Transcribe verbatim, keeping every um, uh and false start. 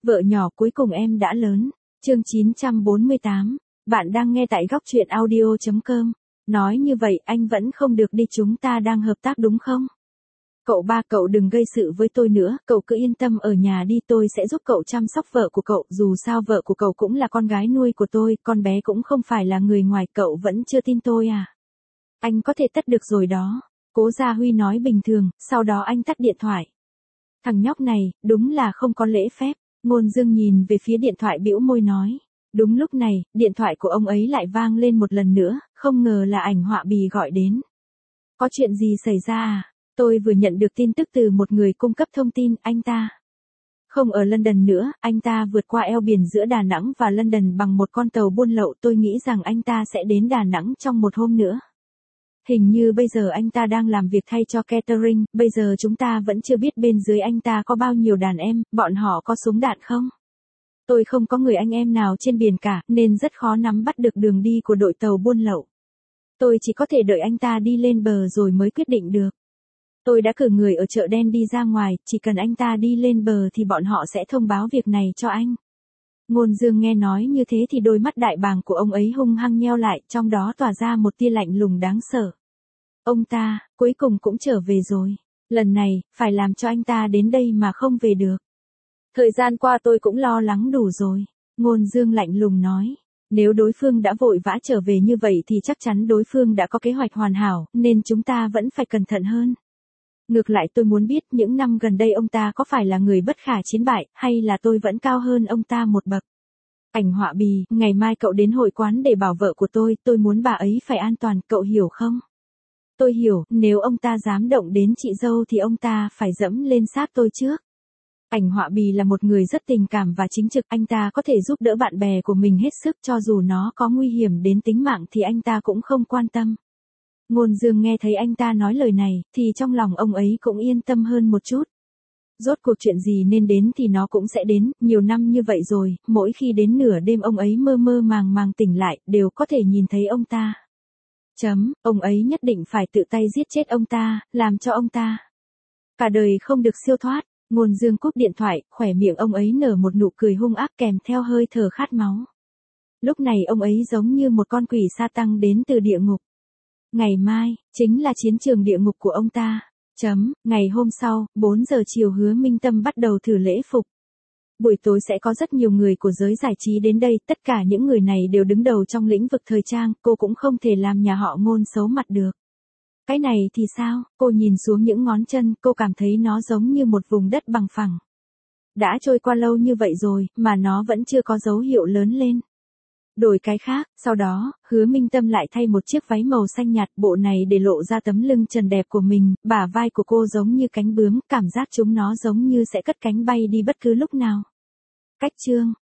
Vợ nhỏ cuối cùng em đã lớn. Chương chín trăm bốn mươi tám. Bạn đang nghe tại góc truyện audio chấm com. Nói như vậy anh vẫn không được đi, chúng ta đang hợp tác đúng không? Cậu ba, cậu đừng gây sự với tôi nữa, cậu cứ yên tâm ở nhà đi, tôi sẽ giúp cậu chăm sóc vợ của cậu, dù sao vợ của cậu cũng là con gái nuôi của tôi, con bé cũng không phải là người ngoài, cậu vẫn chưa tin tôi à? Anh có thể tất được rồi đó. Cố Gia Huy nói bình thường, sau đó anh tắt điện thoại. Thằng nhóc này, đúng là không có lễ phép. Ngôn Dương nhìn về phía điện thoại bĩu môi nói. Đúng lúc này, điện thoại của ông ấy lại vang lên một lần nữa, không ngờ là Ảnh Họa Bì gọi đến. Có chuyện gì xảy ra à? Tôi vừa nhận được tin tức từ một người cung cấp thông tin, anh ta không ở London nữa, anh ta vượt qua eo biển giữa Đà Nẵng và London bằng một con tàu buôn lậu, tôi nghĩ rằng anh ta sẽ đến Đà Nẵng trong một hôm nữa. Hình như bây giờ anh ta đang làm việc thay cho catering, bây giờ chúng ta vẫn chưa biết bên dưới anh ta có bao nhiêu đàn em, bọn họ có súng đạn không? Tôi không có người anh em nào trên biển cả, nên rất khó nắm bắt được đường đi của đội tàu buôn lậu. Tôi chỉ có thể đợi anh ta đi lên bờ rồi mới quyết định được. Tôi đã cử người ở chợ đen đi ra ngoài, chỉ cần anh ta đi lên bờ thì bọn họ sẽ thông báo việc này cho anh. Ngôn Dương nghe nói như thế thì đôi mắt đại bàng của ông ấy hung hăng nheo lại, trong đó tỏa ra một tia lạnh lùng đáng sợ. Ông ta, cuối cùng cũng trở về rồi. Lần này, phải làm cho anh ta đến đây mà không về được. Thời gian qua tôi cũng lo lắng đủ rồi. Ngôn Dương lạnh lùng nói. Nếu đối phương đã vội vã trở về như vậy thì chắc chắn đối phương đã có kế hoạch hoàn hảo, nên chúng ta vẫn phải cẩn thận hơn. Ngược lại tôi muốn biết những năm gần đây ông ta có phải là người bất khả chiến bại, hay là tôi vẫn cao hơn ông ta một bậc. Ảnh Họa Bì, ngày mai cậu đến hội quán để bảo vợ của tôi, tôi muốn bà ấy phải an toàn, cậu hiểu không? Tôi hiểu, nếu ông ta dám động đến chị dâu thì ông ta phải dẫm lên xác tôi trước. Ảnh Họa Bì là một người rất tình cảm và chính trực, anh ta có thể giúp đỡ bạn bè của mình hết sức, cho dù nó có nguy hiểm đến tính mạng thì anh ta cũng không quan tâm. Ngôn Dương nghe thấy anh ta nói lời này, thì trong lòng ông ấy cũng yên tâm hơn một chút. Rốt cuộc chuyện gì nên đến thì nó cũng sẽ đến, nhiều năm như vậy rồi, mỗi khi đến nửa đêm ông ấy mơ mơ màng màng tỉnh lại, đều có thể nhìn thấy ông ta. Chấm, ông ấy nhất định phải tự tay giết chết ông ta, làm cho ông ta cả đời không được siêu thoát. Ngôn Dương cúp điện thoại, khỏe miệng ông ấy nở một nụ cười hung ác kèm theo hơi thở khát máu. Lúc này ông ấy giống như một con quỷ sa tăng đến từ địa ngục. Ngày mai, chính là chiến trường địa ngục của ông ta. Chấm, ngày hôm sau, bốn giờ chiều Hứa Minh Tâm bắt đầu thử lễ phục. Buổi tối sẽ có rất nhiều người của giới giải trí đến đây, tất cả những người này đều đứng đầu trong lĩnh vực thời trang, cô cũng không thể làm nhà họ Ngôn xấu mặt được. Cái này thì sao, cô nhìn xuống những ngón chân, cô cảm thấy nó giống như một vùng đất bằng phẳng. Đã trôi qua lâu như vậy rồi, mà nó vẫn chưa có dấu hiệu lớn lên. Đổi cái khác, sau đó, Hứa Minh Tâm lại thay một chiếc váy màu xanh nhạt, bộ này để lộ ra tấm lưng trần đẹp của mình, bả vai của cô giống như cánh bướm, cảm giác chúng nó giống như sẽ cất cánh bay đi bất cứ lúc nào. Cách chương